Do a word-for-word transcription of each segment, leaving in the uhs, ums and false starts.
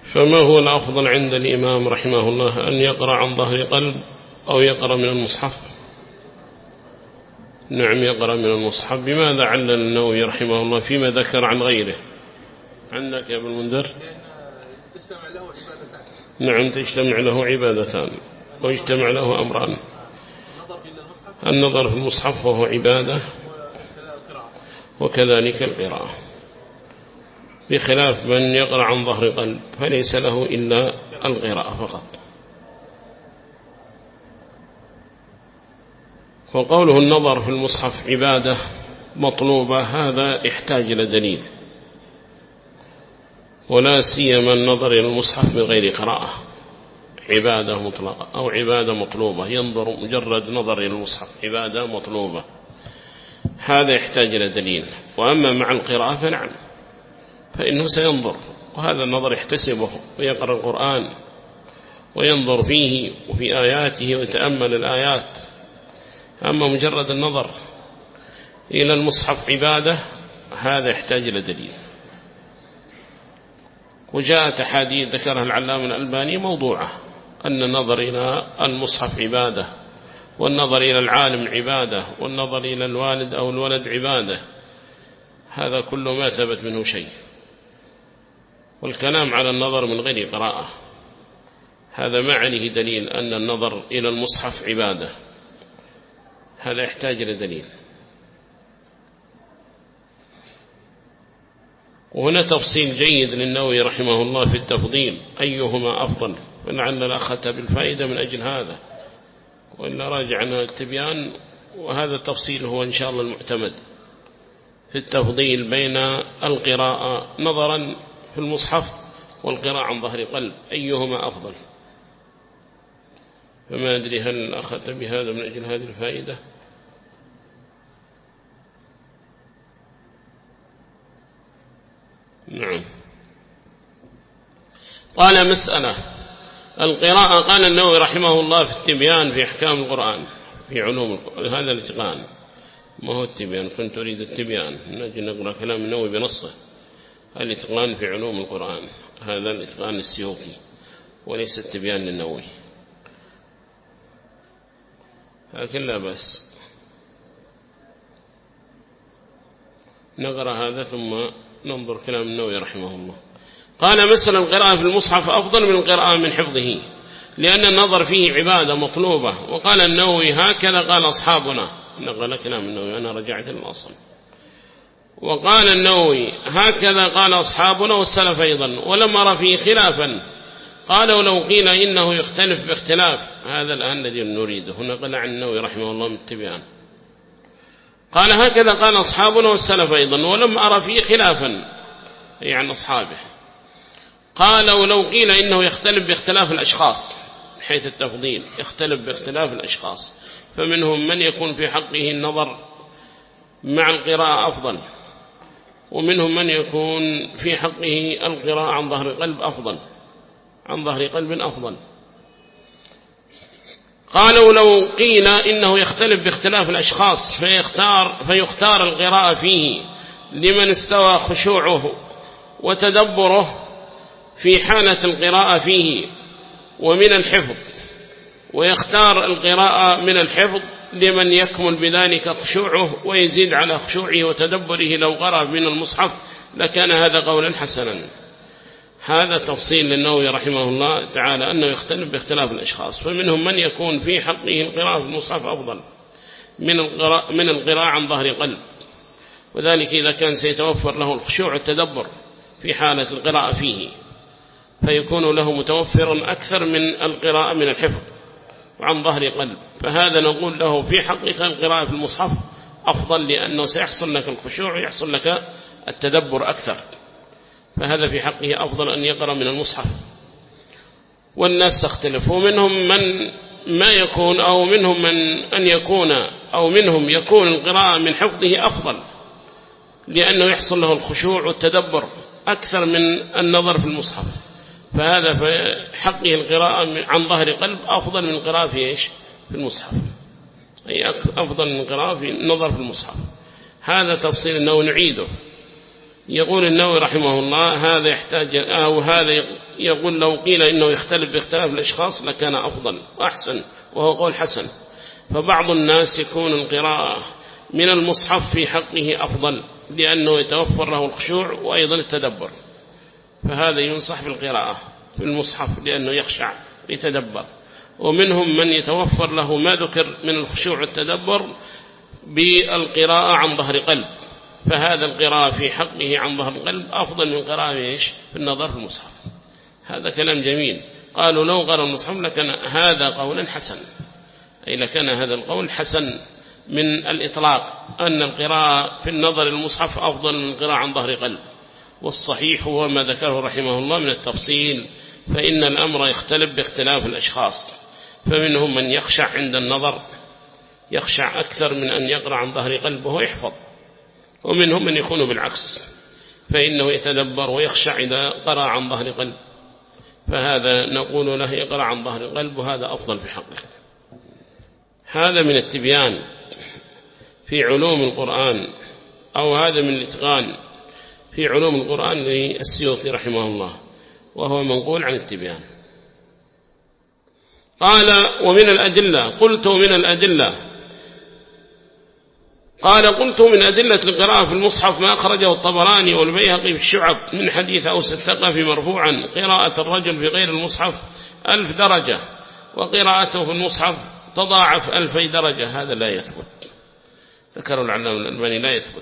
فما هو الأفضل عند الإمام رحمه الله، أن يقرأ عن ظهر قلب أو يقرأ من المصحف؟ نعم يقرأ من المصحف. بماذا علل النووي رحمه الله فيما ذكر عن غيره؟ عندك يا ابن المنذر؟ تجتمع له عبادتان. نعم تجتمع له عبادتان ويجتمع له أمران. النظر في المصحف وهو عبادة، وكذلك القراءة، بخلاف من يقرأ عن ظهر قلب فليس له إلا القراءة فقط. وقوله النظر في المصحف عبادة مطلوبة هذا يحتاج إلى دليل، ولا سيما النظر إلى المصحف بغير قراءة عبادة مطلقة أو عبادة مطلوبة، ينظر مجرد نظر إلى المصحف عبادة مطلوبة، هذا يحتاج إلى دليل. وأما مع القراءة فنعم، فإنه سينظر، وهذا النظر يحتسبه ويقرأ القرآن وينظر فيه وفي آياته ويتأمل الآيات. أما مجرد النظر إلى المصحف عبادة هذا يحتاج إلى دليل. وجاءت أحاديث ذكرها العلامة الألباني موضوعة أن النظر إلى المصحف عبادة، والنظر إلى العالم عبادة، والنظر إلى الوالد أو الولد عبادة، هذا كله ما ثبت منه شيء. والكلام على النظر من غير قراءة هذا ما عليه دليل أن النظر إلى المصحف عبادة، هذا يحتاج إلى دليل. وهنا تفصيل جيد للنووي رحمه الله في التفضيل أيهما أفضل، ولعل الأخذ بالفائدة من أجل هذا، وإلا راجعنا التبيان، وهذا التفصيل هو إن شاء الله المعتمد في التفضيل بين القراءة نظرا في المصحف والقراءة عن ظهر قلب أيهما أفضل. فما أدري هل أخذت بهذا من أجل هذه الفائدة؟ نعم. قال مسألة القراءة. قال النووي رحمه الله في التبيان في أحكام القرآن في علوم القرآن، هذا الاتقان ما هو التبيان، كنت أريد التبيان نجي نقرأ كلام النووي بنصه. الاتقان في علوم القرآن هذا الاتقان السيوطي وليس التبيان للنووي، لكن لا بأس نقرأ هذا ثم ننظر كلام النووي رحمه الله. قال مثلا القراءة في المصحف أفضل من القراءة من حفظه، لأن النظر فيه عبادة مطلوبة. وقال النووي هكذا قال أصحابنا، نقل كلام النووي أنا رجعت للأصل. وقال النووي هكذا قال أصحابنا والسلف أيضا، ولم أرى فيه خلافا. قالوا لو قيل إنه يختلف باختلاف، هذا الآن الذي نريده. هنا قال عن النووي رحمه الله من التبيان، قال هكذا قال أصحابنا والسلف أيضا ولم أرى فيه خلافا، يعني أصحابه. قالوا لو قيل إنه يختلف باختلاف الأشخاص، حيث التفضيل يختلف باختلاف الأشخاص، فمنهم من يكون في حقه النظر مع القراءة أفضل، ومنهم من يكون في حقه القراءة عن ظهر قلب أفضل، عن ظهر قلب أفضل. قالوا لو قيل إنه يختلف باختلاف الأشخاص فيختار, فيختار القراءة فيه لمن استوى خشوعه وتدبره في حالة القراءة فيه ومن الحفظ، ويختار القراءة من الحفظ لمن يكمل بذلك خشوعه ويزيد على خشوعه وتدبره لو قرأ من المصحف لكان هذا قولا حسنا. هذا تفصيل للنووي رحمه الله تعالى أنه يختلف باختلاف الأشخاص، فمنهم من يكون في حقه القراءة في المصحف أفضل من القراءة, من القراءة عن ظهر قلب، وذلك إذا كان سيتوفر له الخشوع والتدبر في حالة القراءة فيه، فيكون له متوفرا أكثر من القراءة من الحفظ وعن ظهر قلب، فهذا نقول له في حقك القراءة في المصحف أفضل، لأنه سيحصل لك الخشوع ويحصل لك التدبر أكثر، فهذا في حقه أفضل أن يقرأ من المصحف. والناس تختلف، ومنهم من ما يكون أو منهم من أن يكون أو منهم يكون القراءة من حفظه أفضل، لأنه يحصل له الخشوع والتدبر أكثر من النظر في المصحف، فهذا في حقه القراءة عن ظهر قلب أفضل من القراءة في إيش في المصحف، أي أفضل من القراءة في النظر في المصحف. هذا تفصيل أنه نعيده يقول النووي رحمه الله هذا يحتاج أو هذا يقول لو قيل إنه يختلف باختلاف الأشخاص لكان أفضل وأحسن، وهو قول حسن. فبعض الناس يكون القراءة من المصحف في حقه أفضل لأنه يتوفر له الخشوع وأيضا التدبر، فهذا ينصح بالقراءة في المصحف لأنه يخشع ويتدبر. ومنهم من يتوفر له ما ذكر من الخشوع والتدبر بالقراءة عن ظهر قلب، فهذا القراءة في حقه عن ظهر القلب أفضل من قراءة إيش في النظر في المصحف. هذا كلام جميل. قالوا لو قرأ المصحف لكان هذا قولا حسن، أي لكان هذا القول حسن من الإطلاق أن القراءة في النظر المصحف أفضل من القراءة عن ظهر قلب. والصحيح هو ما ذكره رحمه الله من التفصيل، فإن الأمر يختلف باختلاف الأشخاص، فمنهم من يخشع عند النظر يخشع أكثر من أن يقرأ عن ظهر قلبه ويحفظ، ومنهم من يكون بالعكس فإنه يتدبر ويخشع إذا قرأ عن ظهر قلب، فهذا نقول له يقرأ عن ظهر قلب وهذا أفضل في حقه. هذا من التبيان في علوم القرآن، أو هذا من الإتقان في علوم القرآن للسيوطي رحمه الله، وهو منقول عن التبيان. قال ومن الأدلة قلت من الأدلة قال قلت من أدلة القراءة في المصحف ما أخرجه الطبراني والبيهقي في الشعب من حديث أوس الثقفي مرفوعا: قراءة الرجل في غير المصحف ألف درجة، وقراءته في المصحف تضاعف ألفي درجة. هذا لا يثبت، ذكروا العلامة الألباني لا يثبت،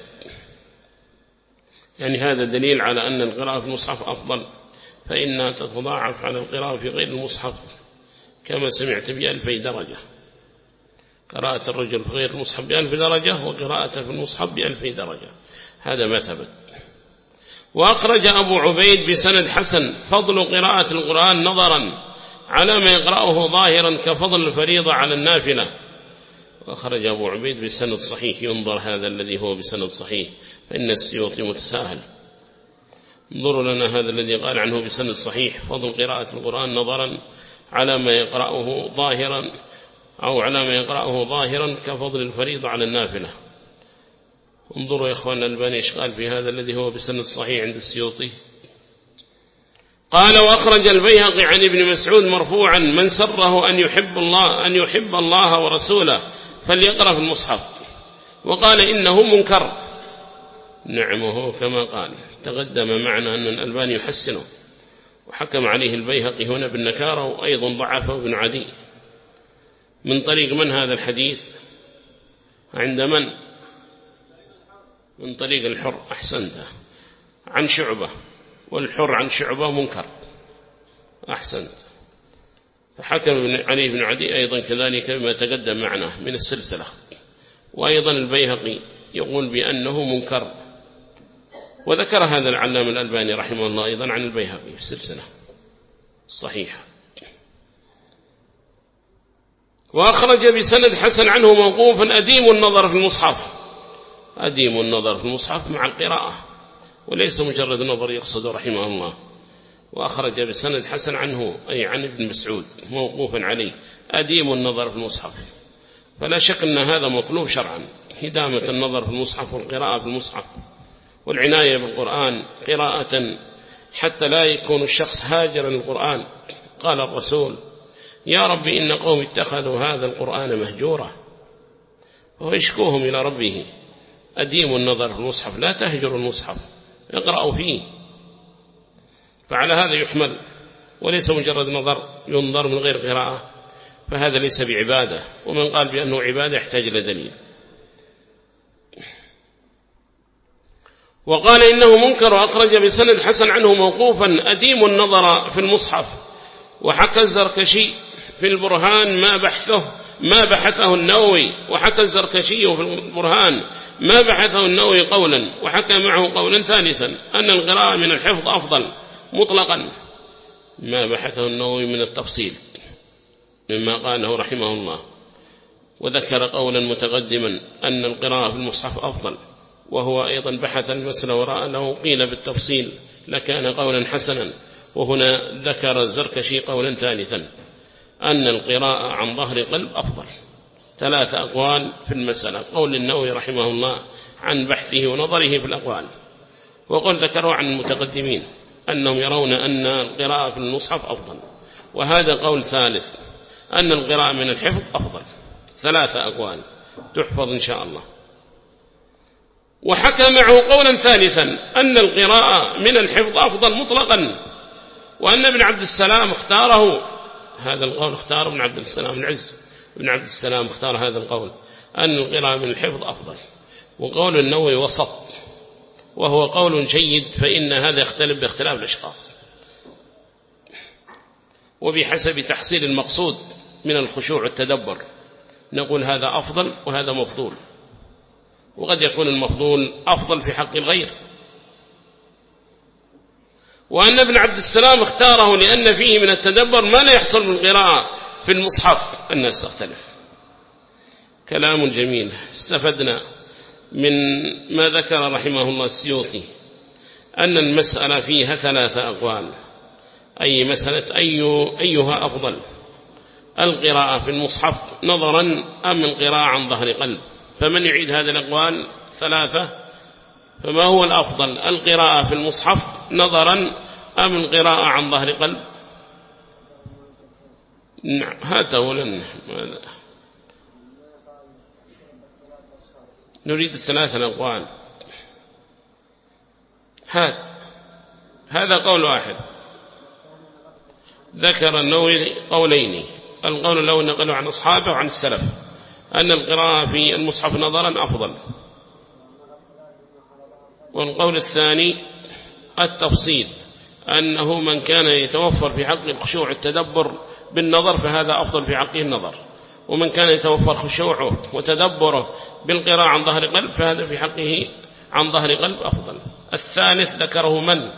يعني هذا دليل على أن القراءة في المصحف أفضل، فإنها تتضاعف على القراءة في غير المصحف كما سمعت بألفي درجة. قراءة الرجل في غير المصحف بألف درجة، وقراءته في المصحف بألفي درجة، هذا ما ثبت. وأخرج أبو عبيد بسند حسن فضل قراءة القرآن نظرا على ما يقرأه ظاهرا كفضل الفريضة على النافلة. وأخرج أبو عبيد بسند صحيح، ينظر هذا الذي هو بسند صحيح، فإن السيوطي متساهل. انظروا لنا هذا الذي قال عنه بسند صحيح: فضل قراءة القرآن نظرا على ما يقرأه ظاهرا أو على ما يقرأه ظاهرا كفضل الفريضة على النافلة. انظروا يا إخوان الألباني إيش قال في هذا الذي هو بسند صحيح عند السيوطي. قال وأخرج البيهقي عن ابن مسعود مرفوعا: من سره أن يحب الله أن يحب الله ورسوله فليقرأ في المصحف. وقال إنه منكر. نعم، وهو كما قال تقدم معنا أن الألباني يحسنه، وحكم عليه البيهقي هنا بالنكارة، وأيضا ضعفه ابن عدي. من طريق من هذا الحديث؟ عند من؟ من طريق الحر. أحسنت، عن شعبة، والحر عن شعبة منكر. أحسنت. فحكم عليه بن عدي أيضا كذلك بما تقدم معنا من السلسلة. وأيضا البيهقي يقول بأنه منكر، وذكر هذا العلامة الألباني رحمه الله أيضا عن البيهقي في السلسلة الصحيحة. وأخرج بسند حسن عنه موقوفا: أديم النظر في المصحف. أديم النظر في المصحف مع القراءة، وليس مجرد نظر يقصد رحمه الله. وأخرج بسند حسن عنه أي عن ابن مسعود موقوفا عليه: أديم النظر في المصحف. فلا شك أن هذا مطلوب شرعا، هدامة النظر في المصحف والقراءة في المصحف، والعناية بالقرآن قراءة حتى لا يكون الشخص هاجرا للقرآن. قال الرسول: يا رب إن قوم اتخذوا هذا القرآن مهجورا، وهو يشكوهم إلى ربه. أديم النظر في المصحف، لا تهجر المصحف، اقرأوا فيه. فعلى هذا يحمل، وليس مجرد نظر ينظر من غير قراءة، فهذا ليس بعبادة. ومن قال بأنه عبادة يحتاج إلى دليل. وقال إنه منكر. وأخرج بسند حسن عنه موقوفا: أديم النظر في المصحف. وحكى الزركشي في البرهان ما بحثه ما بحثه النووي وحكى الزركشي في البرهان ما بحثه النووي قولا، وحكى معه قولا ثالثا أن القراءة من الحفظ أفضل مطلقا. ما بحثه النووي من التفصيل مما قاله رحمه الله، وذكر قولا متقدما أن القراءة في المصحف أفضل، وهو أيضا بحث المسألة ورأى له قيل بالتفصيل لكان قولا حسنا. وهنا ذكر الزركشي قولا ثالثا أن القراءة عن ظهر قلب أفضل. ثلاثة أقوال في المسألة: قول النووي رحمه الله عن بحثه ونظره في الأقوال، وقل ذكروا عن المتقدمين أنهم يرون أن القراءة في المصحف أفضل، وهذا قول ثالث أن القراءة من الحفظ أفضل. ثلاثة أقوال تحفظ إن شاء الله. وحكى معه قولا ثالثا أن القراءة من الحفظ أفضل مطلقا، وأن ابن عبد السلام اختاره هذا القول، اختار ابن عبد السلام العز ابن عبد السلام اختار هذا القول أن القراءة من الحفظ أفضل. وقول النووي وسط، وهو قول جيد، فإن هذا يختلف باختلاف الأشخاص وبحسب تحصيل المقصود من الخشوع والتدبر. نقول هذا أفضل وهذا مفضول، وقد يكون المفضول أفضل في حق الغير. وأن ابن عبد السلام اختاره لأن فيه من التدبر ما لا يحصل بالقراءة في المصحف. الناس تختلف. كلام جميل. استفدنا من ما ذكر رحمه الله السيوطي أن المسألة فيها ثلاثة أقوال، أي مسألة أي أيها أفضل، القراءة في المصحف نظرا أم القراءة عن ظهر قلب. فمن يعيد هذه الأقوال ثلاثة، فما هو الأفضل، القراءة في المصحف نظرا أم القراءة عن ظهر قلب؟ نعم هات أولا نريد الثلاثة الأقوال. هات هذا قول واحد. ذكر النووي قولين، القول الأول نقله عن أصحابه وعن السلف أن القراءة في المصحف نظرا أفضل، والقول الثاني التفصيل أنه من كان يتوفر في حق الخشوع التدبر بالنظر فهذا أفضل في حقه النظر، ومن كان يتوفر خشوعه وتدبره بالقراءة عن ظهر قلب فهذا في حقه عن ظهر قلب أفضل. الثالث ذكره من؟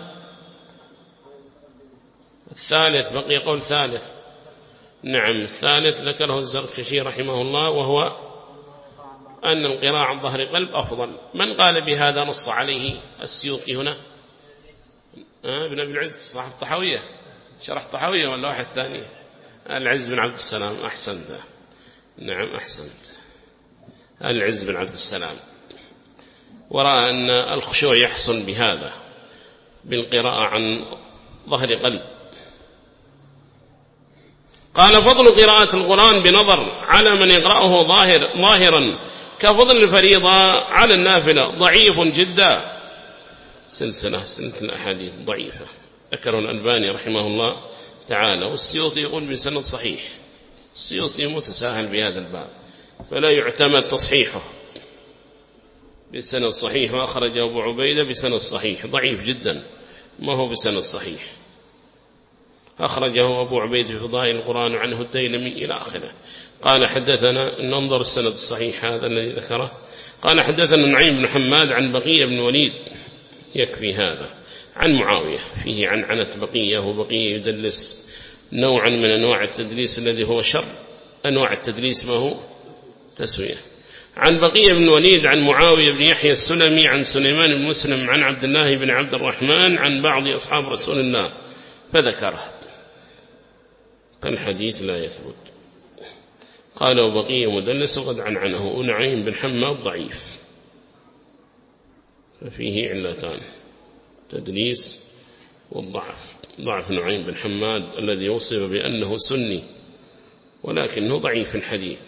الثالث بقي قول ثالث. نعم الثالث ذكره الزركشي رحمه الله، وهو أن القراءة عن ظهر قلب أفضل. من قال بهذا نص عليه السيوطي هنا؟ آه ابن أبي العز صاحب الطحاوية، شرح الطحاوية ولا واحد ثاني؟ العز بن عبد السلام. أحسنت. نعم أحسنت. العز بن عبد السلام ورأى أن الخشوع يحصل بهذا بالقراءة عن ظهر قلب. قال فضل قراءة القرآن بنظر على من يقرأه ظاهر ظاهرا كفضل الفريضة على النافلة ضعيف جدا. سلسلة سلسلة الأحاديث ضعيفة ذكره الألباني رحمه الله تعالى، والسيوطي يقول بسند صحيح. السيوطي متساهل بهذا الباب فلا يعتمد تصحيحه بسند صحيح، وأخرج أبو عبيدة بسند صحيح ضعيف جدا ما هو بسند صحيح. أخرجه أبو عبيدة في فضائل القرآن عنه الديلمي إلى آخره. قال حدثنا، ننظر السند الصحيح هذا الذي ذكره. قال حدثنا نعيم بن حماد عن بقية بن وليد، يكفي هذا، عن معاوية فيه عن عنة بقية، وبقية يدلس نوعا من أنواع التدليس الذي هو شر أنواع التدليس ما هو تسوية. عن بقية بن وليد عن معاوية بن يحيى السلمي عن سليمان بن مسلم عن عبد الله بن عبد الرحمن عن بعض أصحاب رسول الله فذكره، فالحديث لا يثبت. قال وبقية مدلس وقد عنعنه، ونعيم بن حماد ضعيف ففيه علتان، تدليس والضعف. ضعف نعيم بن حماد الذي وصف بأنه سني ولكنه ضعيف الحديث.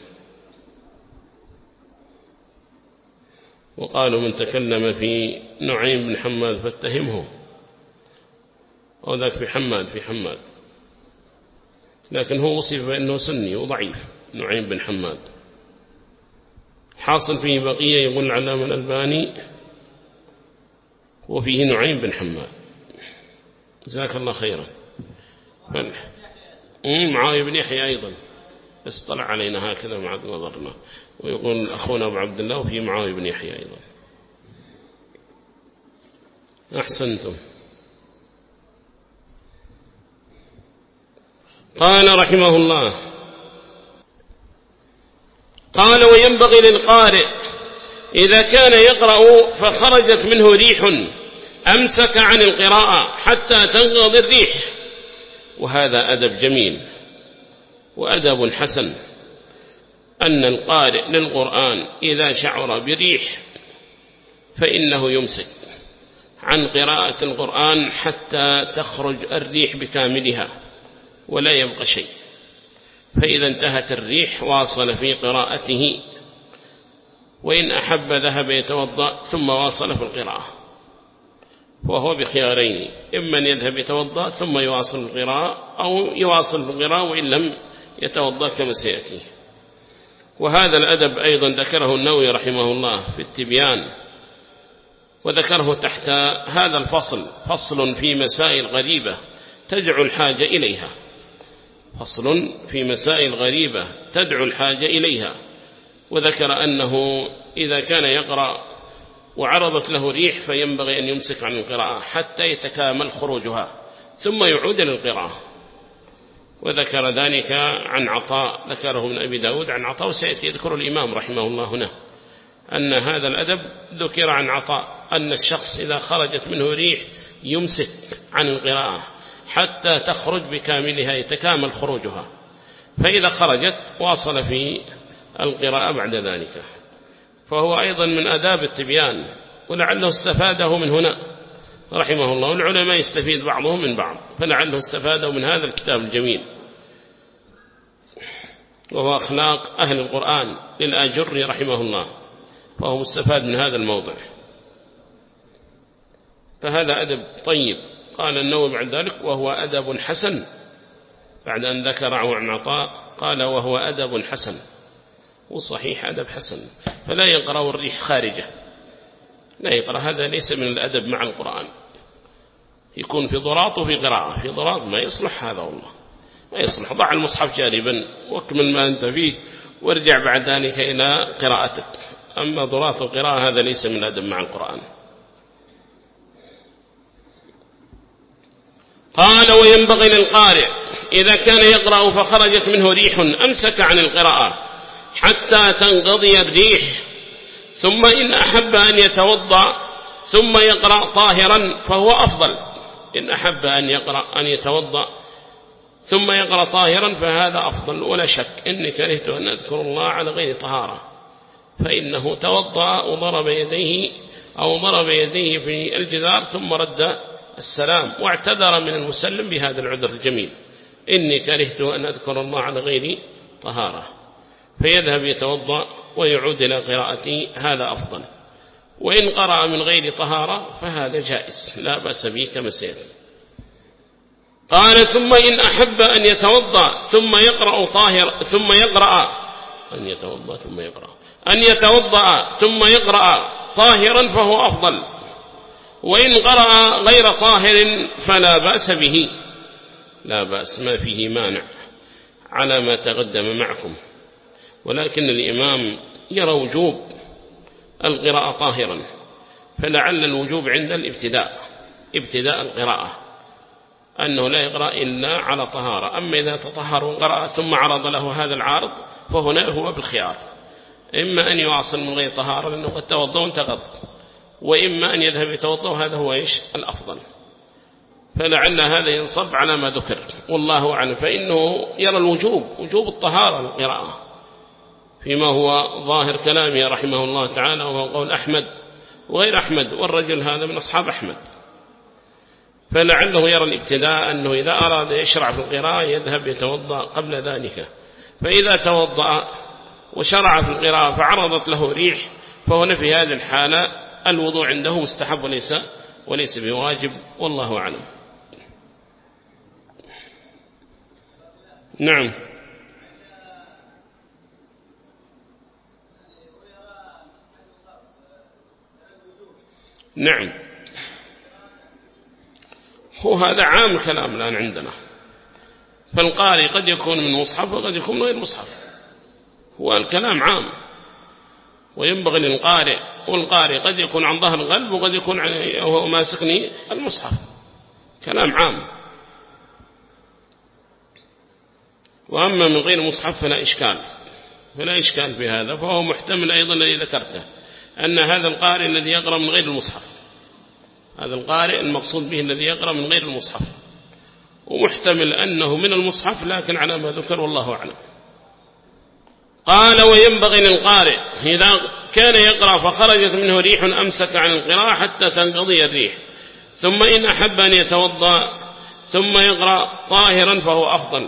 وقالوا من تكلم في نعيم بن حماد فاتهمه، أو ذاك في حماد في حماد، لكن هو وصف بأنه سني وضعيف نعيم بن حماد. حاصل فيه بقية يقول العلامة الألباني وفيه نعيم بن حماد. جزاك الله خيرا. معاوية بن يحيى أيضا اصطلع علينا هكذا مع نظرنا، ويقول أخونا أبو عبد الله وفيه معاوية بن يحيى أيضا. أحسنتم. قال رحمه الله قال وينبغي للقارئ إذا كان يقرأ فخرجت منه ريح أمسك عن القراءة حتى تنقضي الريح، وهذا أدب جميل وأدب حسن، أن القارئ للقرآن إذا شعر بريح فإنه يمسك عن قراءة القرآن حتى تخرج الريح بكاملها ولا يبقى شيء، فإذا انتهت الريح واصل في قراءته، وإن أحب ذهب يتوضأ ثم واصل في القراءة، وهو بخيارين: إما أن يذهب يتوضأ ثم يواصل القراءة، أو يواصل في القراءة وإن لم يتوضأ كما سيأتي. وهذا الأدب أيضا ذكره النووي رحمه الله في التبيان، وذكره تحت هذا الفصل: فصل في مسائل غريبة تدعو الحاجة إليها. فصل في مسائل غريبة تدعو الحاجة إليها. وذكر أنه إذا كان يقرأ وعرضت له ريح فينبغي أن يمسك عن القراءة حتى يتكامل خروجها ثم يعود للقراءة. وذكر ذلك عن عطاء، ذكره من أبي داود عن عطاء، وسيأتي يذكر الإمام رحمه الله هنا أن هذا الأدب ذكر عن عطاء، أن الشخص إذا خرجت منه ريح يمسك عن القراءة حتى تخرج بكاملها يتكامل خروجها، فإذا خرجت واصل في القراءة بعد ذلك. فهو أيضا من آداب التبيان، ولعله استفاده من هنا رحمه الله، والعلماء يستفيد بعضهم من بعض، فلعله استفاده من هذا الكتاب الجميل، وهو أخلاق أهل القرآن للآجري رحمه الله، فهو مستفاد من هذا الموضع. فهذا أدب طيب. قال النووي بعد ذلك: وهو أدب حسن، بعد أن ذكره عن عطاء قال: وهو أدب حسن. وصحيح أدب حسن، فلا يقرأ الريح خارجة، لا يقرأ، هذا ليس من الأدب مع القرآن. يكون في ضراط وفي قراءة، في ضراط ما يصلح هذا، والله ما يصلح. ضع المصحف جانبا واكمل ما أنت فيه وارجع بعد ذلك إلى قراءتك. أما ضراط القراءة هذا ليس من الأدب مع القرآن. قال: وينبغي للقارئ إذا كان يقرأ فخرجت منه ريح أمسك عن القراءة حتى تنقضي الريح، ثم إن أحب أن يتوضأ ثم يقرأ طاهرا فهو أفضل. إن أحب أن يقرأ أن يتوضأ ثم يقرأ طاهرا فهذا أفضل، ولا شك إني كرهت أن أذكر الله على غير طهارة، فإنه توضأ وضرب يديه أو ضرب يديه في الجدار ثم رد السلام واعتذر من المسلم بهذا العذر الجميل: إني كرهت أن أذكر الله على غير طهارة، فيذهب يتوضأ ويعود إلى قراءته، هذا أفضل. وإن قرأ من غير طهارة فهذا جائز لا بأس به كما سيأتي. قال: ثم إن أحب أن يتوضأ ثم يقرأ طاهر ثم يقرأ أن يتوضأ ثم يقرأ أن يتوضأ ثم يقرأ طاهرا فهو أفضل، وإن قرأ غير طاهر فلا بأس به، لا بأس، ما فيه مانع على ما تقدم معكم. ولكن الإمام يرى وجوب القراءة طاهرا، فلعل الوجوب عند الابتداء، ابتداء القراءة، أنه لا يقرأ إلا على طهارة. أما إذا تطهر وقرأ ثم عرض له هذا العارض فهنا هو بالخيار، إما أن يواصل من غير طهارة لأنه قد توضأ وانتقض، وإما أن يذهب يتوضأ، وهذا هو إيش الأفضل. فلعل هذا ينصب على ما ذكر، والله أعلم. فإنه يرى الوجوب، وجوب الطهارة للقراءة، فيما هو ظاهر كلامه رحمه الله تعالى، وهو قول أحمد وغير أحمد، والرجل هذا من أصحاب أحمد. فلعله يرى الابتداء أنه إذا أراد يشرع في القراءة يذهب يتوضأ قبل ذلك، فإذا توضأ وشرع في القراءة فعرضت له ريح فهنا في هذه الحالة الوضوء عنده مستحب وليس وليس بواجب، والله أعلم. نعم. نعم، هو هذا عام كلام الآن عندنا، فالقارئ قد يكون من مصحف وقد يكون من غير مصحف، هو الكلام عام، وينبغي للقارئ، والقارئ قد يكون عن ظهر القلب وقد يكون وهو ماسكني المصحف، كلام عام. وأما من غير مصحف فلا إشكال، فلا إشكال في هذا، فهو محتمل أيضا الذي ذكرته، أن هذا القارئ الذي يقرأ من غير المصحف، هذا القارئ المقصود به الذي يقرأ من غير المصحف، ومحتمل أنه من المصحف لكن على ما ذكر، والله أعلم. قال: وينبغي للقارئ إذا كان يقرأ فخرجت منه ريح أمسك عن القراءة حتى تنقضي الريح، ثم إن أحب أن يتوضأ ثم يقرأ طاهرا فهو أفضل.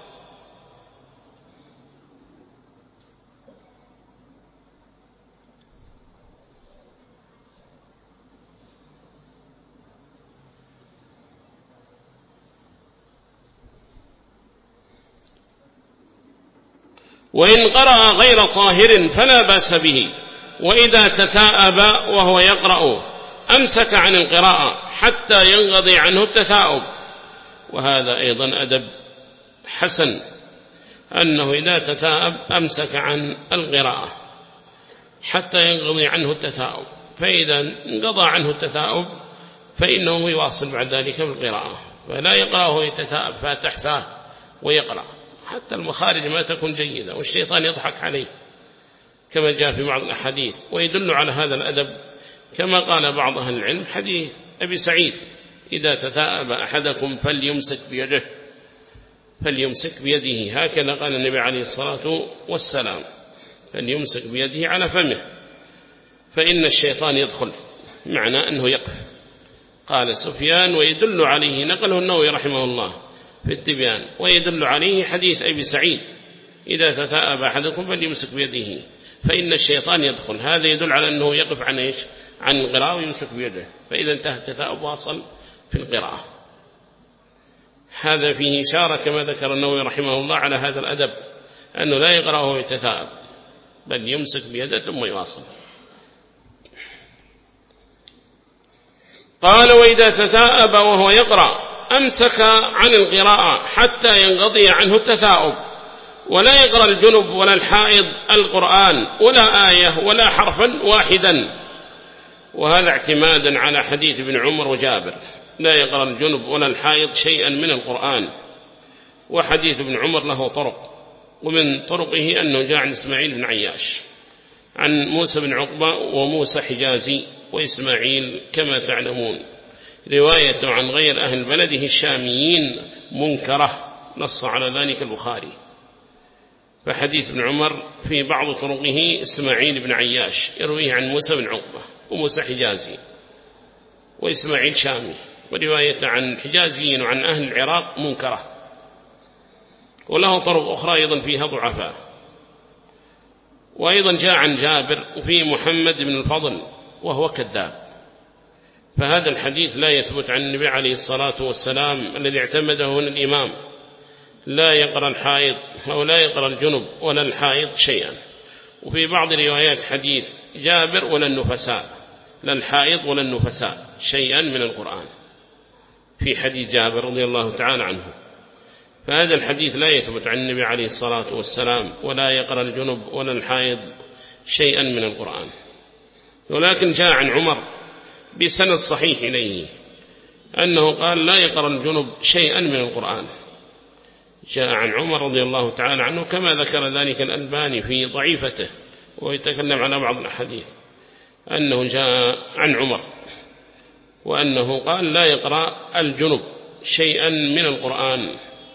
وإن قرأ غير طاهر فلا بأس به. وإذا تثاءب وهو يقرأ أمسك عن القراءة حتى ينقضي عنه التثاؤب. وهذا أيضا أدب حسن، أنه إذا تثاءب أمسك عن القراءة حتى ينقضي عنه التثاؤب، فإذا انقضى عنه التثاؤب فإنه يواصل بعد ذلك بالقراءة، فلا يقرأ وهو يتثاءب فاتح فاه ويقرأ، حتى المخارج ما تكون جيدة والشيطان يضحك عليه كما جاء في بعض الأحاديث. ويدل على هذا الأدب كما قال بعض أهل العلم حديث أبي سعيد: إذا تثاءب أحدكم فليمسك بيده فليمسك بيده، هكذا قال النبي عليه الصلاة والسلام، فليمسك بيده على فمه، فإن الشيطان يدخل، معنى أنه يقف. قال سفيان: ويدل عليه، نقله النووي رحمه الله في التبيان، ويدل عليه حديث أبي سعيد: إذا تثاءب أحدكم فليمسك بيده فإن الشيطان يدخل. هذا يدل على أنه يقف عن إيش؟ عن القراءة ويمسك بيده، فإذا انتهى التثاؤب واصل في القراءة. هذا فيه إشارة كما ذكر النووي رحمه الله على هذا الأدب، أنه لا يقرأ وهو يتثاءب، بل يمسك بيده ثم يواصل. قال: وإذا تثاءب وهو يقرأ أمسك عن القراءة حتى ينقضي عنه التثاؤب، ولا يقرأ الجنب ولا الحائض القرآن ولا آية ولا حرفا واحدا. وهذا اعتمادا على حديث ابن عمر وجابر: لا يقرأ الجنب ولا الحائض شيئا من القرآن. وحديث ابن عمر له طرق، ومن طرقه أنه جاء عن إسماعيل بن عياش عن موسى بن عقبة وموسى حجازي وإسماعيل كما تعلمون، رواية عن غير أهل بلده الشاميين منكرة، نص على ذلك البخاري. فحديث ابن عمر في بعض طرقه إسماعيل بن عياش يرويه عن موسى بن عقبة وموسى حجازي وإسماعيل شامي، ورواية عن حجازي وعن أهل العراق منكرة، وله طرق أخرى أيضا فيها ضعفاء. وأيضا جاء عن جابر وفي محمد بن الفضل وهو كذاب. فهذا الحديث لا يثبت عن النبي عليه الصلاة والسلام الذي اعتمده هنا الإمام: لا يقرأ الحائض أو لا يقرأ الجنب ولا الحائض شيئا. وفي بعض روايات حديث جابر: ولا النفساء، لا الحائض ولا النفساء شيئا من القرآن، في حديث جابر رضي الله تعالى عنه. فهذا الحديث لا يثبت عن النبي عليه الصلاة والسلام: ولا يقرأ الجنب ولا الحائض شيئا من القرآن. ولكن جاء عن عمر بسند صحيح إليه أنه قال: لا يقرأ الجنب شيئا من القرآن. جاء عن عمر رضي الله تعالى عنه كما ذكر ذلك الألباني في ضعيفته، ويتكلم على بعض الأحاديث أنه جاء عن عمر وأنه قال: لا يقرأ الجنب شيئا من القرآن.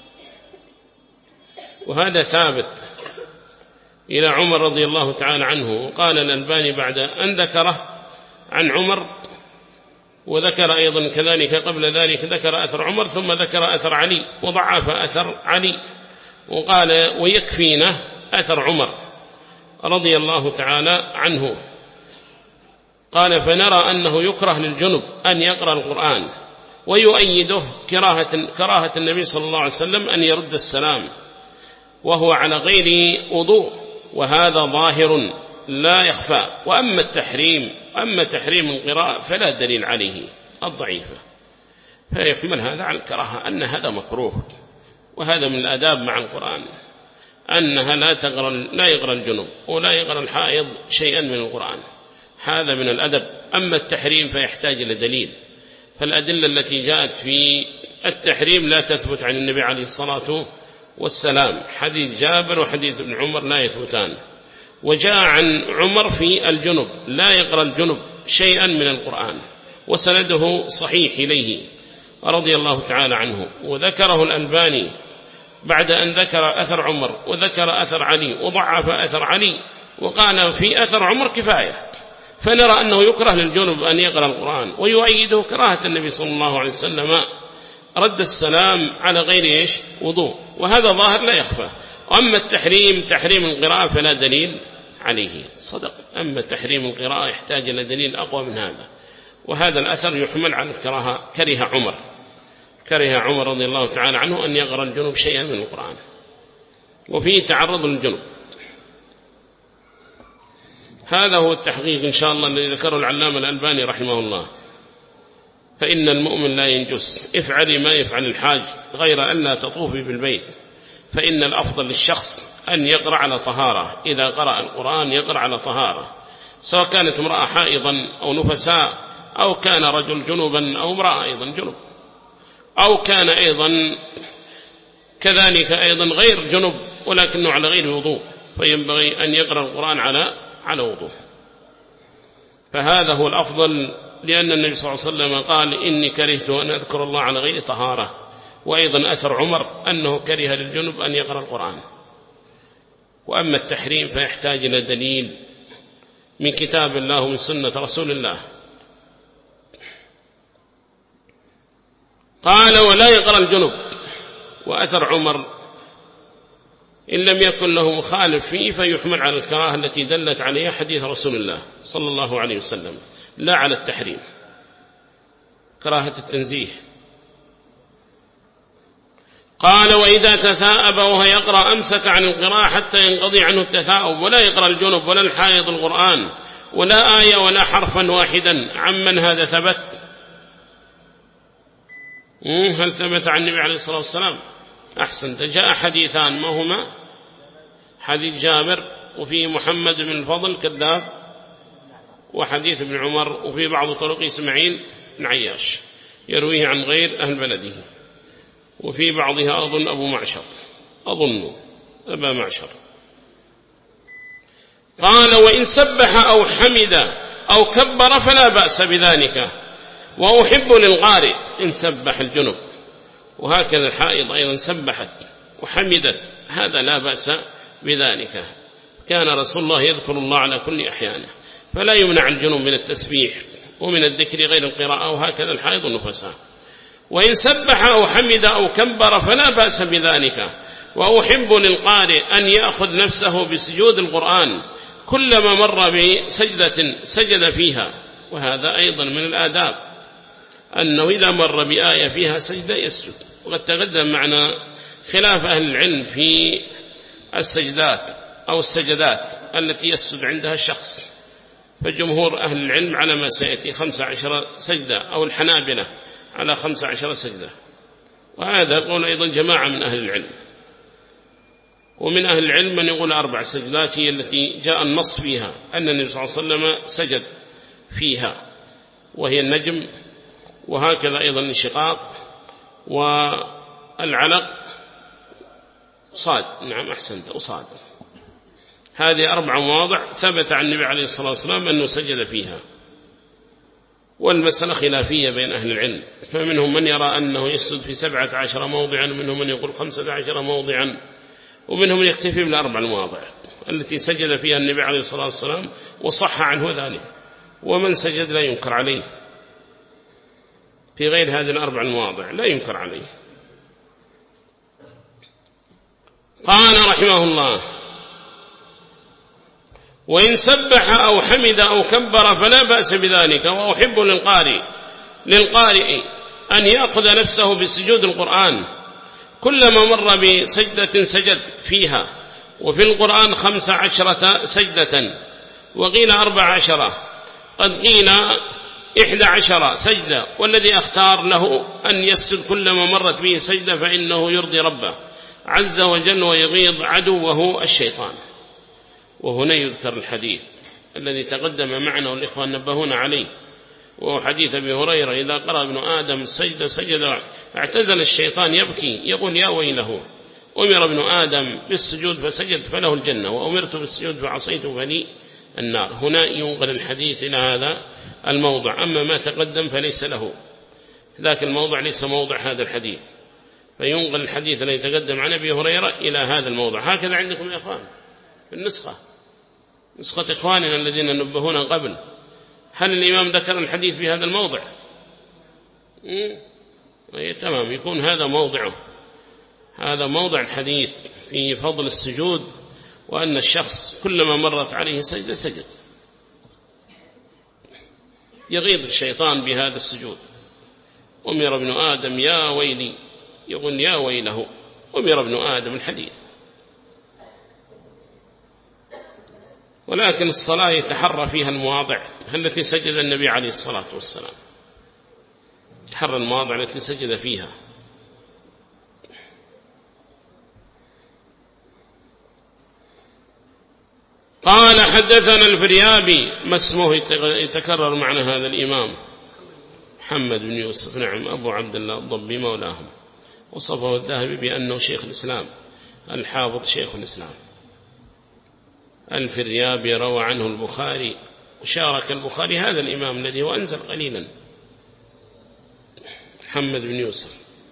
وهذا ثابت إلى عمر رضي الله تعالى عنه. وقال الألباني بعد أن ذكره عن عمر، وذكر أيضا كذلك قبل ذلك ذكر أثر عمر ثم ذكر أثر علي وضعف أثر علي، وقال: ويكفينا أثر عمر رضي الله تعالى عنه. قال: فنرى أنه يكره للجنب أن يقرأ القرآن، ويؤيده كراهة, كراهة النبي صلى الله عليه وسلم أن يرد السلام وهو على غير وضوء، وهذا ظاهر لا يخفى. وأما التحريم أما تحريم القراءة فلا دليل عليه الضعيفة، فيحمل هذا على الكراهة أن هذا مكروه. وهذا من الآداب مع القرآن أنها لا تقرأ لا يقرأ الجنوب ولا يقرأ الحائض شيئا من القرآن، هذا من الأدب. أما التحريم فيحتاج إلى دليل، فالأدلة التي جاءت في التحريم لا تثبت عن النبي عليه الصلاة والسلام، حديث جابر وحديث ابن عمر لا يثبتان. وجاء عن عمر في الجنب: لا يقرأ الجنب شيئا من القرآن، وسنده صحيح إليه رضي الله تعالى عنه. وذكره الألباني بعد أن ذكر أثر عمر وذكر أثر علي وضعف أثر علي، وقال في أثر عمر كفاية، فنرى أنه يكره للجنب أن يقرأ القرآن، ويؤيده كراهة النبي صلى الله عليه وسلم رد السلام على غير إيش وضوء، وهذا ظاهر لا يخفى. أما التحريم تحريم القراءة فلا دليل عليه، صدق. أما تحريم القراءة يحتاج إلى دليل أقوى من هذا، وهذا الأثر يحمل على الكراهة. كره عمر كره عمر رضي الله تعالى عنه أن يقرأ الجنوب شيئا من القرآن، وفيه تعرض للجنوب. هذا هو التحقيق إن شاء الله الذي ذكره العلامة الألباني رحمه الله. فإن المؤمن لا ينجس، افعلي ما يفعل الحاج غير أن لا تطوفي بالبيت، فإن الأفضل للشخص أن يقرأ على طهارة. إذا قرأ القرآن يقرأ على طهارة، سواء كانت امرأة حائضا أو نفساء، أو كان رجل جنوبا أو امرأة أيضا جنوب، أو كان أيضا كذلك أيضا غير جنوب ولكنه على غير وضوء، فينبغي أن يقرأ القرآن على على وضوء. فهذا هو الأفضل، لأن النبي صلى الله عليه وسلم قال إني كرهت أن أذكر الله على غير طهارة. وأيضا أثر عمر أنه كره للجنب أن يقرأ القرآن. وأما التحريم فيحتاج إلى دليل من كتاب الله ومن سنة رسول الله. قال ولا يقرأ الجنب. وأثر عمر إن لم يكن له مخالف فيه فيحمل على الكراهة التي دلت عليها حديث رسول الله صلى الله عليه وسلم، لا على التحريم، كراهة التنزيه. قال وإذا تثاءب وهو يقرأ أمسك عن القراءة حتى ينقضي عنه التثاؤب، ولا يقرأ الجنب ولا الحائض القرآن ولا آية ولا حرفا واحدا. عمن هذا ثبت؟ هل ثبت عن النبي عليه الصلاة والسلام؟ أحسنت. جاء حديثان، ما هما؟ حديث جابر وفيه محمد بن الفضل كذاب، وحديث ابن عمر وفي بعض طرق إسماعيل بن عياش يرويه عن غير أهل بلده، وفي بعضها أظن أبو معشر، أظن أبا معشر. قال وإن سبح أو حمد أو كبر فلا بأس بذلك، وأحب للقارئ إن سبح الجنب. وهكذا الحائض أيضا سبحت وحمدت، هذا لا بأس بذلك. كان رسول الله يذكر الله على كل أحيانه، فلا يمنع الجنوب من التسبيح ومن الذكر غير القراءة، وهكذا الحائض والنفساء. وإن سبح أو حمد أو كبر فلا بأس بذلك. وأحب للقارئ أن يأخذ نفسه بسجود القرآن كلما مر بسجدة سجد فيها، وهذا أيضا من الآداب أنه إذا مر بآية فيها سجدة يسجد. وقد تقدم معنا خلاف أهل العلم في السجدات أو السجدات التي يسجد عندها الشخص، فجمهور أهل العلم على ما سيأتي خمسة عشر سجدة، أو الحنابلة على خمسة عشر سجدة، وهذا يقول أيضا جماعة من أهل العلم. ومن أهل العلم من يقول أربع سجدات هي التي جاء النص فيها أن النبي صلى الله عليه وسلم سجد فيها، وهي النجم، وهكذا أيضا الانشقاق والعلق صاد. نعم أحسنت، أصاد. هذه أربع مواضع ثبت عن النبي عليه الصلاة والسلام أنه سجد فيها. والمسألة خلافية بين أهل العلم، فمنهم من يرى أنه يسجد في سبعة عشر موضعا، ومنهم من يقول خمسة عشر موضعا، ومنهم من يكتفي بالأربع المواضع التي سجد فيها النبي عليه الصلاة والسلام وصح عنه ذلك. ومن سجد لا ينكر عليه في غير هذه الأربع المواضع، لا ينكر عليه. قال رحمه الله وإن سبح أو حمد أو كبر فلا بأس بذلك. وأحب للقارئ للقارئ أن يأخذ نفسه بسجود القرآن كلما مر بسجدة سجد فيها. وفي القرآن خمس عشرة سجدة، وقيل أربع عشرة، قد قيل إحدى عشرة سجدة. والذي أختار له أن يسجد كلما مرت به سجدة، فإنه يرضي ربه عز وجل ويغيظ عدوه الشيطان. وهنا يذكر الحديث الذي تقدم معنا والإخوان نبهونا عليه، وهو حديث أبي هريرة إذا قرأ ابن آدم السجدة سجد اعتزل الشيطان يبكي يقول يا ويله، أمر ابن آدم بالسجود فسجد فله الجنة، وأمرت بالسجود فعصيت فلي النار. هنا ينقل الحديث إلى هذا الموضع، أما ما تقدم فليس له، ذاك الموضع ليس موضع هذا الحديث، فينقل الحديث الذي تقدم عن أبي هريرة إلى هذا الموضع. هكذا عندكم يا أخوان في النسخة، نسخة إخواننا الذين نبهونا قبل، هل الإمام ذكر الحديث في هذا الموضع؟ أي تمام، يكون هذا موضعه، هذا موضع الحديث في فضل السجود، وأن الشخص كلما مرت عليه سجدة سجد، يغيظ الشيطان بهذا السجود. أمر ابن آدم يا ويلي، يقول يا ويله أمر ابن آدم الحديث. ولكن الصلاة يتحرى فيها المواضع التي سجد النبي عليه الصلاة والسلام، يتحرى المواضع التي سجد فيها. قال حدثنا الفريابي، ما اسمه يتكرر معنا هذا الإمام محمد بن يوسف، نعم، أبو عبد الله الضبي مولاهم، وصفه الذهبي بأنه شيخ الإسلام الحافظ شيخ الإسلام. الفريابي روى عنه البخاري، وشارك البخاري هذا الإمام الذي هو أنزل قليلا، محمد بن يوسف.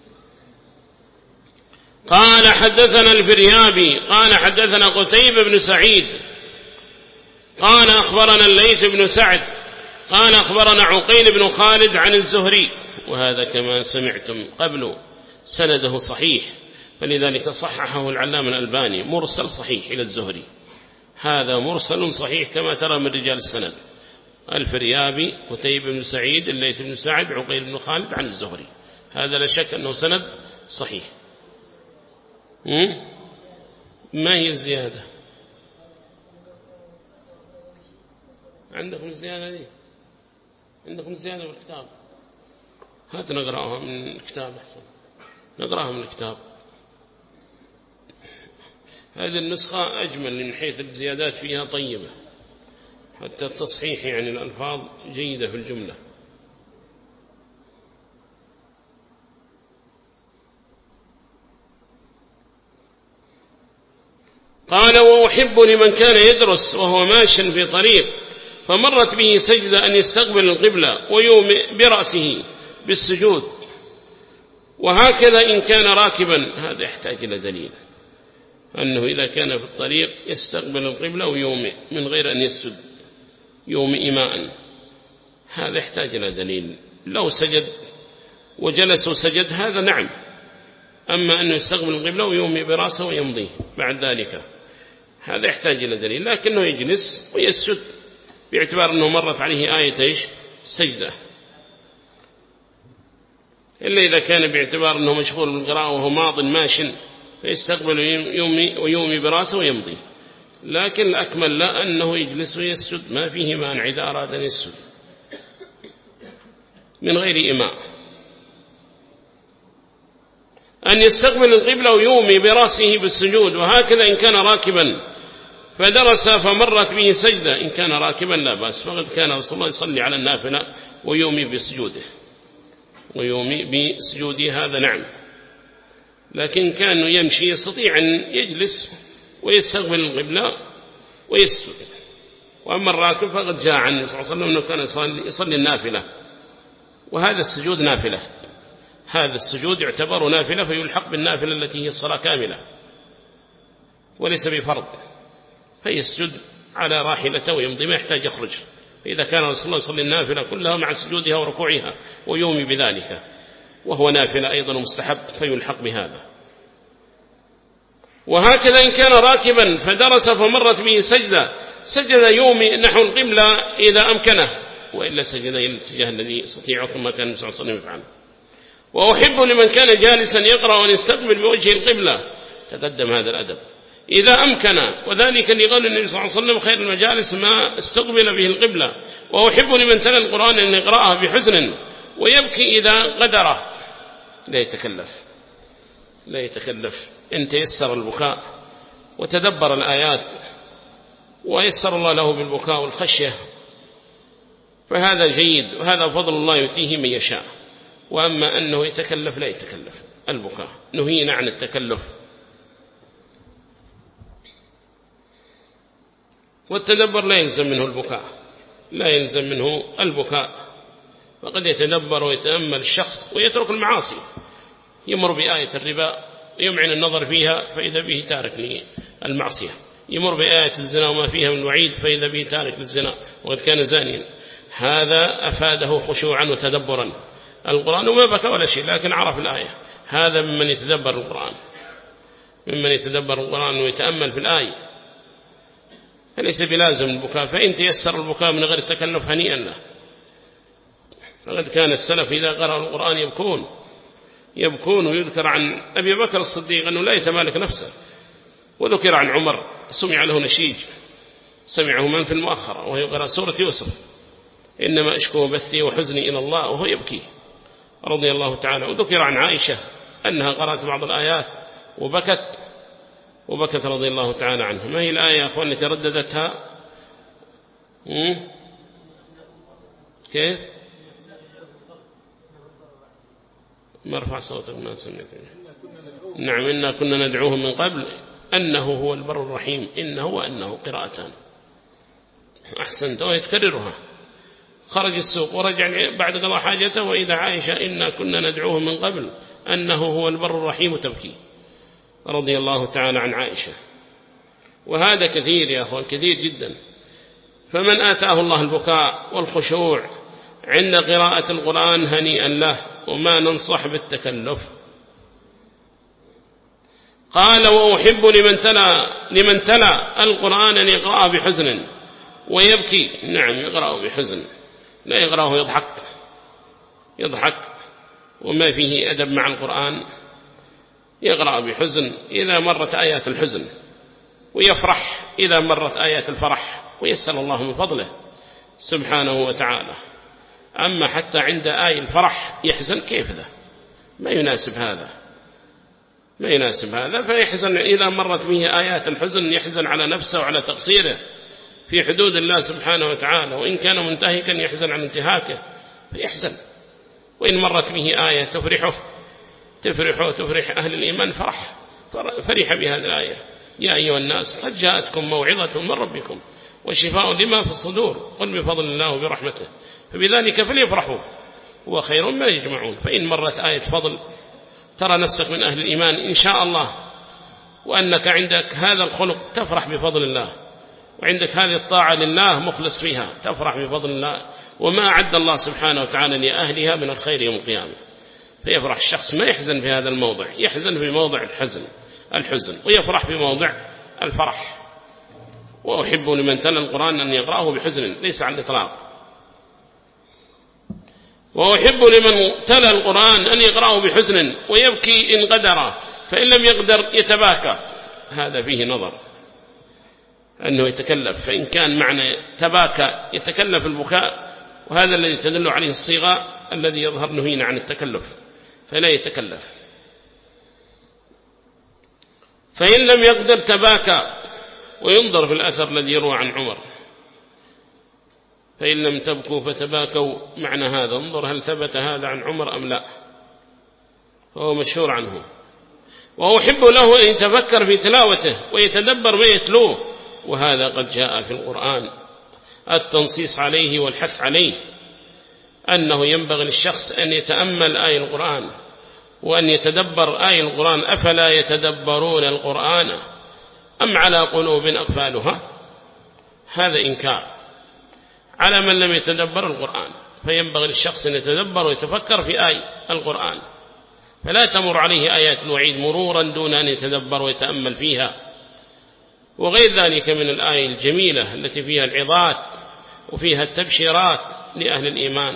قال حدثنا الفريابي قال حدثنا قتيبة بن سعيد قال أخبرنا الليث بن سعد قال أخبرنا عقيل بن خالد عن الزهري، وهذا كما سمعتم قبل سنده صحيح، فلذلك صححه العلامة الألباني، مرسل صحيح إلى الزهري، هذا مرسل صحيح كما ترى من رجال السند. الفريابي قتيبة بن سعيد الليث بن سعد عقيل بن خالد عن الزهري، هذا لا شك أنه سند صحيح. ما هي الزيادة؟ عندكم الزيادة دي؟ عندكم الزيادة بالكتاب؟ هات نقرأها من الكتاب أحسن، نقرأها من الكتاب. هذه النسخة أجمل من حيث الزيادات فيها طيبة، حتى التصحيح يعني الألفاظ جيدة في الجملة. قال وأحب لمن كان يدرس وهو ماشٍ في طريق فمرت به سجدة أن يستقبل القبلة ويومئ برأسه بالسجود، وهكذا إن كان راكبا. هذا يحتاج إلى دليل أنه إذا كان في الطريق يستقبل القبلة ويومئ من غير أن يسجد يومئ إيماء، هذا يحتاج إلى دليل. لو سجد وجلس وسجد هذا نعم، أما أنه يستقبل القبلة ويومئ برأسه ويمضي بعد ذلك هذا يحتاج إلى دليل، لكنه يجلس ويسجد باعتبار أنه مرت عليه آية إيش؟ السجدة، إلا إذا كان باعتبار أنه مشغول بالقراءة وهو ماض ماش فيستقبل يومي ويومي براسه ويمضي، لكن الأكمل لا أنه يجلس ويسجد، ما فيه مانع إذا أراد أن يسجد من غير إيماء. أن يستقبل القبلة ويومي براسه بالسجود، وهكذا إن كان راكبا فدرس فمرت به سجدة، إن كان راكبا لا بأس، فقد كان رسول الله يصلي على النافلة ويومي بسجوده ويومي بسجوده، هذا نعم. لكن كان يمشي يستطيع أن يجلس ويستقبل القبلة ويسجد. وأما الراكب فقد جاء عن النبي صلى الله عليه وسلم أنه كان يصلي, يصلي النافلة، وهذا السجود نافلة، هذا السجود يعتبر نافلة فيلحق بالنافلة التي هي الصلاة كاملة وليس بفرض، فيسجد على راحلته ويمضي، ما يحتاج يخرج. فإذا كان رسول الله يصلي النافلة كلها مع سجودها وركوعها ويومي بذلك وهو نافلة أيضا مستحب فيلحق بهذا. وهكذا إن كان راكبا فدرس فمرت به سجدة سجد يومي نحو القبلة إذا أمكنه، وإلا سجد إلى الاتجاه الذي يستطيعه ثم كان النبي صلى الله عليه وسلم يفعله. وأحب لمن كان جالسا يقرأ وأن يستقبل بوجه القبلة، تقدم هذا الأدب إذا أمكن، وذلك لقول النبي صلى الله عليه وسلم خير المجالس ما استقبل به القبلة. وأحب لمن تلا القرآن أن يقرأه بحزن ويبكي إذا قدره، لا يتكلف لا يتكلف إن تيسر البكاء وتدبر الآيات ويسر الله له بالبكاء والخشية فهذا جيد، وهذا فضل الله يؤتيه من يشاء. وأما أنه يتكلف لا يتكلف البكاء، نهينا عن التكلف. والتدبر لا يلزم منه البكاء، لا يلزم منه البكاء، فقد يتدبر ويتأمل الشخص ويترك المعاصي، يمر بآية الربا يمعن النظر فيها فإذا به تارك للمعصية، يمر بآية الزنا وما فيها من وعيد فإذا به تارك للزنا وقد كان زانيا. هذا أفاده خشوعا وتدبرا القرآن وما بكى ولا شيء، لكن عرف الآية. هذا ممن يتدبر القرآن، ممن يتدبر القرآن ويتأمل في الآية، فليس بلازم البكاء. فإن تيسر البكاء من غير التكلف هنيئا له. فقد كان السلف إذا قرأ القرآن يبكون يبكون ويذكر عن أبي بكر الصديق أنه لا يتمالك نفسه، وذكر عن عمر سمع له نشيج سمعه من في المؤخرة وهو يقرأ سورة يوسف: إنما أشكو بثي وحزني إلى الله، وهو يبكي رضي الله تعالى. وذكر عن عائشة أنها قرأت بعض الآيات وبكت وبكت رضي الله تعالى عنها. ما هي الآية يا أخوان التي رددتها؟ كيف؟ ما رفع صوتك ما سمعت. نعم، إنا كنا ندعوه من قبل أنه هو البر الرحيم، إنه وأنه قراءتان. أحسنت، ويتكررها. خرج السوق ورجع بعد قضاء حاجته وإذا عائشة: إنا كنا ندعوه من قبل أنه هو البر الرحيم، تبكي رضي الله تعالى عن عائشة. وهذا كثير يا أخوان، كثير جدا. فمن آتاه الله البكاء والخشوع عند قراءة القرآن هنيئا له، وما ننصح بالتكلف. قال: وأحب لمن تلا, لمن تلا القرآن أن يقرأه بحزن ويبكي. نعم، يقرأه بحزن، لا يقرأه يضحك يضحك وما فيه أدب مع القرآن. يقرأ بحزن إذا مرت آيات الحزن، ويفرح إذا مرت آيات الفرح، ويسأل الله من فضله سبحانه وتعالى. أما حتى عند آي الفرح يحزن، كيف ذا؟ ما يناسب هذا، ما يناسب هذا. فيحزن إذا مرت به آيات الحزن، يحزن على نفسه وعلى تقصيره في حدود الله سبحانه وتعالى. وإن كان منتهكا يحزن عن انتهاكه فيحزن. وإن مرت به آية تفرحه تفرح تفرح أهل الإيمان فرح فرح بهذه الآية: يا أيها الناس قد جاءتكم موعظة من ربكم وشفاء لما في الصدور، قل بفضل الله وبرحمته فبذلك فليفرحوا هو خير ما يجمعون. فإن مرت آية فضل ترى نفسك من أهل الإيمان إن شاء الله، وأنك عندك هذا الخلق تفرح بفضل الله، وعندك هذه الطاعة لله مخلص فيها تفرح بفضل الله، وما أعد الله سبحانه وتعالى لأهلها من الخير يوم القيامة. فيفرح الشخص، ما يحزن في هذا الموضع، يحزن في موضع الحزن الحزن ويفرح في موضع الفرح. وأحب لمن تلا القرآن أن يقرأه بحزن، ليس على الإطلاق. وأحب لمن تلا القرآن أن يقرأه بحزن ويبكي إن قدر، فإن لم يقدر يتباكى. هذا فيه نظر أنه يتكلف، فإن كان معنى تباكى يتكلف البكاء، وهذا الذي تدل عليه الصيغة الذي يظهر نهينا عن التكلف، فلا يتكلف. فإن لم يقدر تباكى. وينظر في الأثر الذي يروى عن عمر: فإن لم تبكوا فتباكوا، معنى هذا انظر هل ثبت هذا عن عمر أم لا، فهو مشهور عنه. وأحب له أن يتفكر في تلاوته ويتدبر ما يتلوه، وهذا قد جاء في القرآن التنصيص عليه والحث عليه، أنه ينبغي للشخص أن يتأمل آية القرآن وأن يتدبر آية القرآن. أفلا يتدبرون القرآن أم على قلوب أقفالها؟ هذا إنكار على من لم يتدبر القرآن. فينبغي للشخص أن يتدبر ويتفكر في آية القرآن، فلا تمر عليه آيات الوعيد مرورا دون أن يتدبر ويتأمل فيها، وغير ذلك من الآية الجميلة التي فيها العظات وفيها التبشيرات لأهل الإيمان.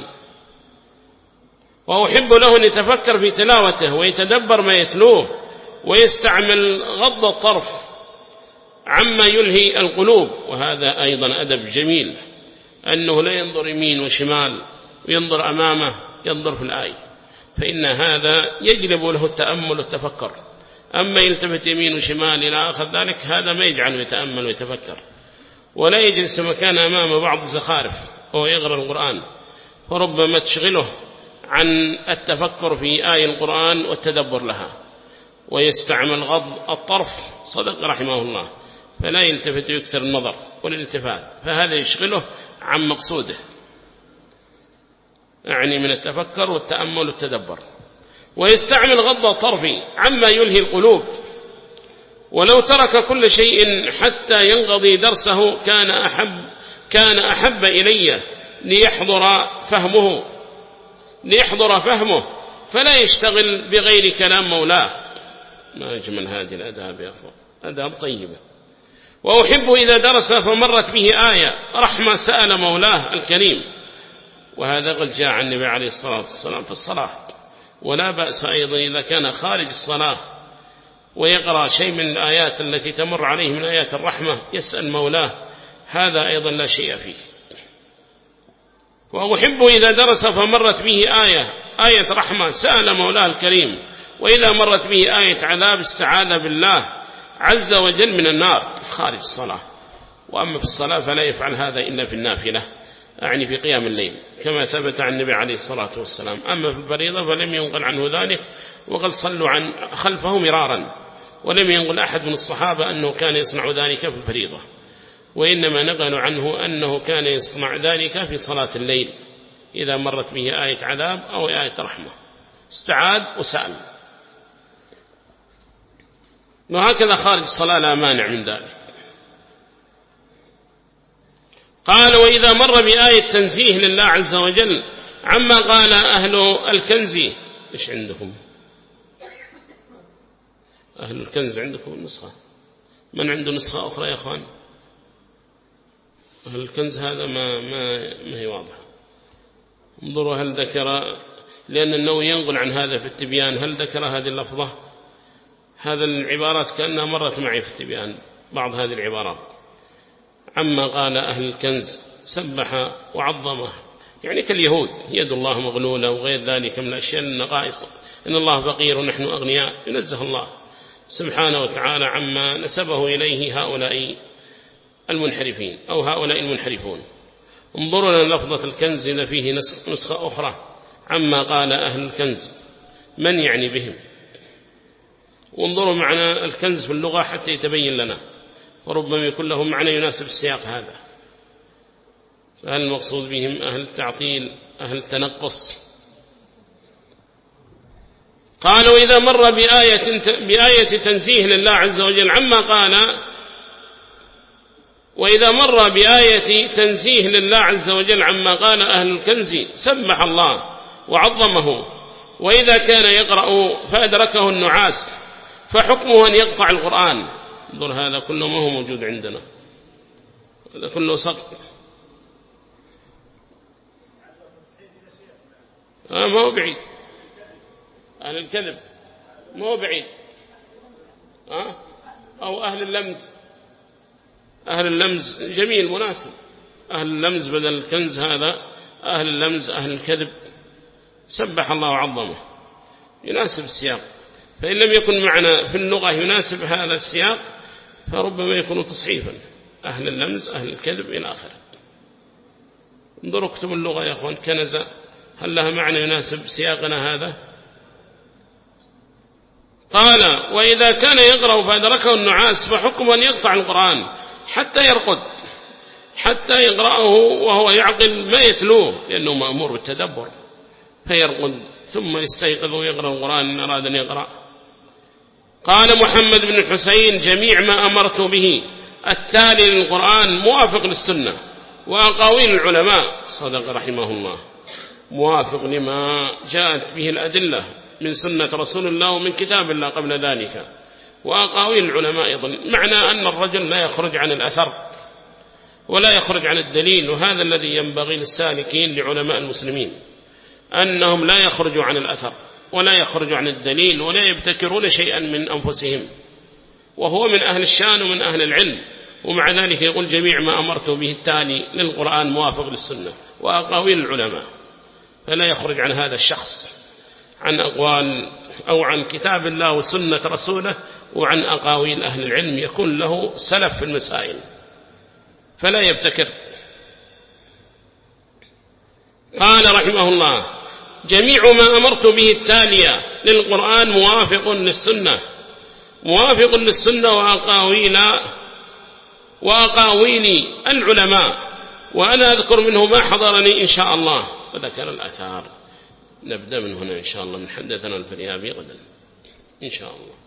وأحب له أن يتفكر في تلاوته ويتدبر ما يتلوه، ويستعمل غض الطرف عما يلهي القلوب. وهذا أيضا أدب جميل، أنه لا ينظر يمين وشمال وينظر أمامه، ينظر في الآية، فإن هذا يجلب له التأمل والتفكر. أما يلتفت يمين وشمال إلى آخر ذلك، هذا ما يجعله يتأمل ويتفكر، ولا يجلس مكان أمام بعض زخارف وهو يقرأ القرآن، فربما تشغله عن التفكر في آية القرآن والتدبر لها، ويستعمل غض الطرف. صدق رحمه الله، فلا يلتفت ويكثر النظر والالتفات، فهذا يشغله عن مقصوده، يعني من التفكر والتأمل والتدبر. ويستعمل غض الطرف عما يلهي القلوب. ولو ترك كل شيء حتى ينقضي درسه كان أحب, كان أحب إلي ليحضر فهمه ليحضر فهمه فلا يشتغل بغير كلام مولاه. ما أجمل هذه الأداب يا أخوة، أداب طيبة. وأحب إذا درس فمرت به آية رحمة سأل مولاه الكريم، وهذا قد جاء عن النبي عليه الصلاة والسلام في الصلاة. ولا بأس أيضا إذا كان خارج الصلاة ويقرأ شيء من الآيات التي تمر عليه من آيات الرحمة يسأل مولاه، هذا أيضا لا شيء فيه. وأحب إذا درس فمرت به آية آية رحمة سأل مولاه الكريم، وإذا مرت به آية عذاب استعاذ بالله عز وجل من النار خارج الصلاة. وأما في الصلاة فلا يفعل هذا إلا في النافلة، أعني في قيام الليل كما ثبت عن النبي عليه الصلاة والسلام. أما في الفريضة فلم ينقل عنه ذلك، وقد صلوا عن خلفه مرارا، ولم ينقل أحد من الصحابة أنه كان يصنع ذلك في الفريضة، وإنما نقلوا عنه أنه كان يصنع ذلك في صلاة الليل إذا مرت به آية عذاب أو آية رحمة استعاذ وسأل. وهكذا خارج الصلاة لا مانع من ذلك. قال وإذا مر بآية تنزيه لله عز وجل عما قال أهل الكنز. إيش عندكم أهل الكنز؟ عندكم النسخة؟ من عنده نسخة أخرى يا أخوان؟ أهل الكنز هذا ما, ما, ما هي واضحة. انظروا هل ذكر، لأن النووي ينقل عن هذا في التبيان، هل ذكر هذه اللفظة؟ هذا العبارات كأنها مرت معي في التبيان، بعض هذه العبارات عما قال أهل الكنز سبح وعظمه، يعني كاليهود يد الله مغلولة وغير ذلك من الأشياء النقائص، إن الله فقير ونحن أغنياء، ينزه الله سبحانه وتعالى عما نسبه إليه هؤلاء المنحرفين أو هؤلاء المنحرفون. انظروا لنا لفظة الكنز إذا فيه نسخة أخرى عما قال أهل الكنز من يعني بهم، وانظروا معنى الكنز في اللغة حتى يتبين لنا، وربما يكون لهم معنى يناسب السياق هذا. فهل المقصود بهم أهل التعطيل أهل التنقص؟ قالوا إذا مر بآية, بآية تنزيه لله عز وجل عما قال وإذا مر بآية تنزيه لله عز وجل عما قال أهل الكنز سبح الله وعظمه، وإذا كان يقرأ فأدركه النعاس فحكمه أن يقطع القرآن. انظر هذا كله ما هو موجود عندنا، هذا كله سقط. آه ما هو بعيد، أهل الكذب ما هو بعيد، آه أو أهل اللمز. أهل اللمز جميل مناسب، أهل اللمز بدل الكنز هذا أهل اللمز أهل الكذب. سبح الله وعظمه يناسب السياق، فإن لم يكن معنا في اللغة يناسب هذا السياق فربما يكون تصحيفا، أهل اللمز أهل الكذب إلى آخره. انظروا اكتبوا اللغة يا أخوان، كنزة هل لها معنى يناسب سياقنا هذا؟ قال وإذا كان يقرأ فأدركه النعاس فحكم أن يقطع القرآن حتى يرقد، حتى يقرأه وهو يعقل ما يتلوه لأنه مأمور بالتدبر، فيرقد ثم يستيقظ ويقرأ القرآن إن أراد أن يقرأ. قال محمد بن الحسين جميع ما أمرت به التالي للقرآن موافق للسنة وأقاويل العلماء. صدق رحمه الله، موافق لما جاءت به الأدلة من سنة رسول الله ومن كتاب الله قبل ذلك وأقاويل العلماء أيضا. معنى أن الرجل لا يخرج عن الأثر ولا يخرج عن الدليل، وهذا الذي ينبغي للسالكين لعلماء المسلمين، أنهم لا يخرجوا عن الأثر ولا يخرجوا عن الدليل ولا يبتكرون شيئا من أنفسهم، وهو من أهل الشان ومن أهل العلم، ومع ذلك يقول جميع ما أمرت به التالي للقرآن موافق للسنة وأقاويل العلماء. فلا يخرج عن هذا الشخص عن أقوال أو عن كتاب الله وسنة رسوله وعن أقاويل أهل العلم، يكون له سلف في المسائل فلا يبتكر. قال رحمه الله جميع ما أمرت به التالية للقرآن موافق للسنة موافق للسنة وأقاويل وأقاويل العلماء، وأنا أذكر منه ما حضرني إن شاء الله. وذكر الآثار، نبدأ من هنا إن شاء الله من حدثنا الفريابي غدا إن شاء الله.